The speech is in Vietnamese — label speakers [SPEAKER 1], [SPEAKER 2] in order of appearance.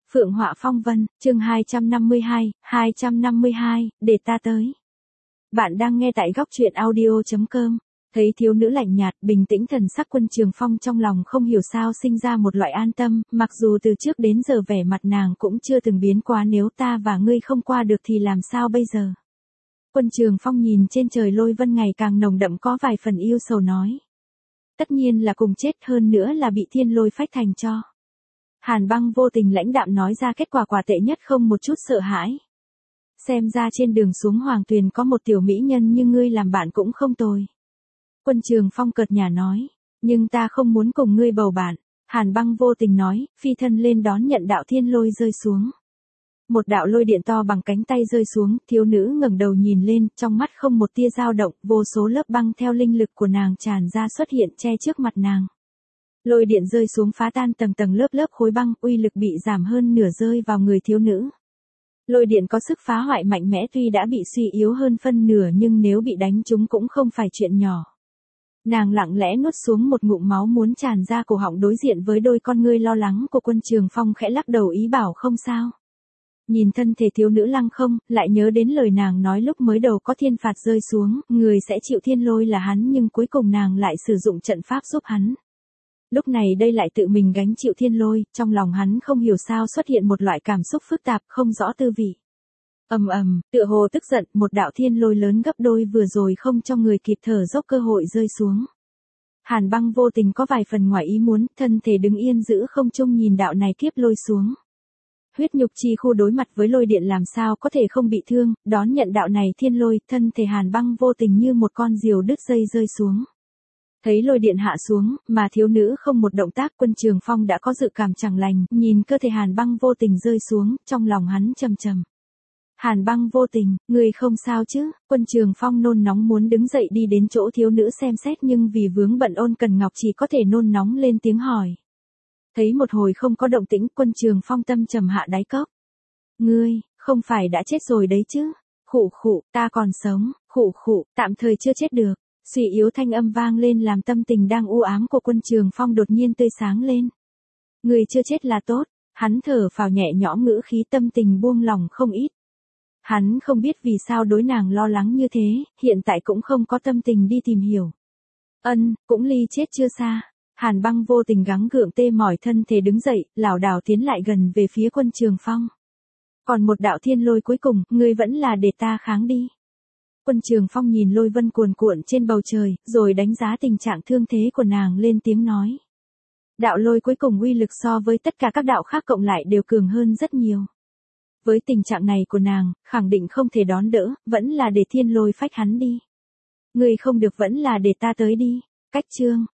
[SPEAKER 1] Phượng Họa Phong Vân, chương 252, để ta tới. Bạn đang nghe tại góc truyện audio.com. Thấy thiếu nữ lạnh nhạt, bình tĩnh thần sắc Quân Trường Phong trong lòng không hiểu sao sinh ra một loại an tâm, mặc dù từ trước đến giờ vẻ mặt nàng cũng chưa từng biến quá, nếu ta và ngươi không qua được thì làm sao bây giờ? Quân Trường Phong nhìn trên trời lôi vân ngày càng nồng đậm có vài phần yêu sầu nói. Tất nhiên là cùng chết, hơn nữa là bị thiên lôi phách thành cho. Hàn Băng vô tình lãnh đạm nói ra kết quả quả tệ nhất không một chút sợ hãi. Xem ra trên đường xuống Hoàng Tuyền có một tiểu mỹ nhân như ngươi làm bạn cũng không tồi. Quân Trường Phong cợt nhả nói, nhưng ta không muốn cùng ngươi bầu bạn. Hàn Băng vô tình nói, phi thân lên đón nhận đạo thiên lôi rơi xuống. Một đạo lôi điện to bằng cánh tay rơi xuống, thiếu nữ ngẩng đầu nhìn lên, trong mắt không một tia dao động, vô số lớp băng theo linh lực của nàng tràn ra xuất hiện che trước mặt nàng. Lôi điện rơi xuống phá tan tầng tầng lớp lớp khối băng, uy lực bị giảm hơn nửa rơi vào người thiếu nữ. Lôi điện có sức phá hoại mạnh mẽ, tuy đã bị suy yếu hơn phân nửa nhưng nếu bị đánh trúng cũng không phải chuyện nhỏ. Nàng lặng lẽ nuốt xuống một ngụm máu muốn tràn ra cổ họng, đối diện với đôi con ngươi lo lắng của Quân Trường Phong khẽ lắc đầu ý bảo không sao. Nhìn thân thể thiếu nữ lăng không, lại nhớ đến lời nàng nói lúc mới đầu có thiên phạt rơi xuống, người sẽ chịu thiên lôi là hắn, nhưng cuối cùng nàng lại sử dụng trận pháp giúp hắn. Lúc này đây lại tự mình gánh chịu thiên lôi, trong lòng hắn không hiểu sao xuất hiện một loại cảm xúc phức tạp không rõ tư vị. Tựa hồ tức giận, một đạo thiên lôi lớn gấp đôi vừa rồi không cho người kịp thở dốc cơ hội rơi xuống. Hàn Băng vô tình có vài phần ngoài ý muốn, thân thể đứng yên giữ không trung nhìn đạo này kiếp lôi xuống. Huyết nhục chi khu đối mặt với lôi điện làm sao có thể không bị thương, đón nhận đạo này thiên lôi, thân thể Hàn Băng vô tình như một con diều đứt dây rơi xuống. Thấy lôi điện hạ xuống, mà thiếu nữ không một động tác, Quân Trường Phong đã có dự cảm chẳng lành, nhìn cơ thể Hàn Băng vô tình rơi xuống, trong lòng hắn trầm trầm. Hàn Băng vô tình, người không sao chứ? Quân Trường Phong nôn nóng muốn đứng dậy đi đến chỗ thiếu nữ xem xét, nhưng vì vướng bận Ôn Cần Ngọc chỉ có thể nôn nóng lên tiếng hỏi. Thấy một hồi không có động tĩnh, Quân Trường Phong tâm trầm hạ đáy cốc. Ngươi, không phải đã chết rồi đấy chứ? Khụ, ta còn sống, khụ, tạm thời chưa chết được. Suy yếu thanh âm vang lên làm tâm tình đang u ám của Quân Trường Phong đột nhiên tươi sáng lên. Người chưa chết là tốt, hắn thở phào nhẹ nhõm, ngữ khí tâm tình buông lòng không ít. Hắn không biết vì sao đối nàng lo lắng như thế, hiện tại cũng không có tâm tình đi tìm hiểu. Cũng ly chết chưa xa. Hàn Băng vô tình gắng gượng tê mỏi thân thể đứng dậy, lảo đảo tiến lại gần về phía Quân Trường Phong. Còn một đạo thiên lôi cuối cùng, ngươi vẫn là để ta kháng đi. Quân Trường Phong nhìn lôi vân cuồn cuộn trên bầu trời, rồi đánh giá tình trạng thương thế của nàng lên tiếng nói. Đạo lôi cuối cùng uy lực so với tất cả các đạo khác cộng lại đều cường hơn rất nhiều. Với tình trạng này của nàng, khẳng định không thể đón đỡ, vẫn là để thiên lôi phách hắn đi. Ngươi không được, vẫn là để ta tới đi. Cách chương.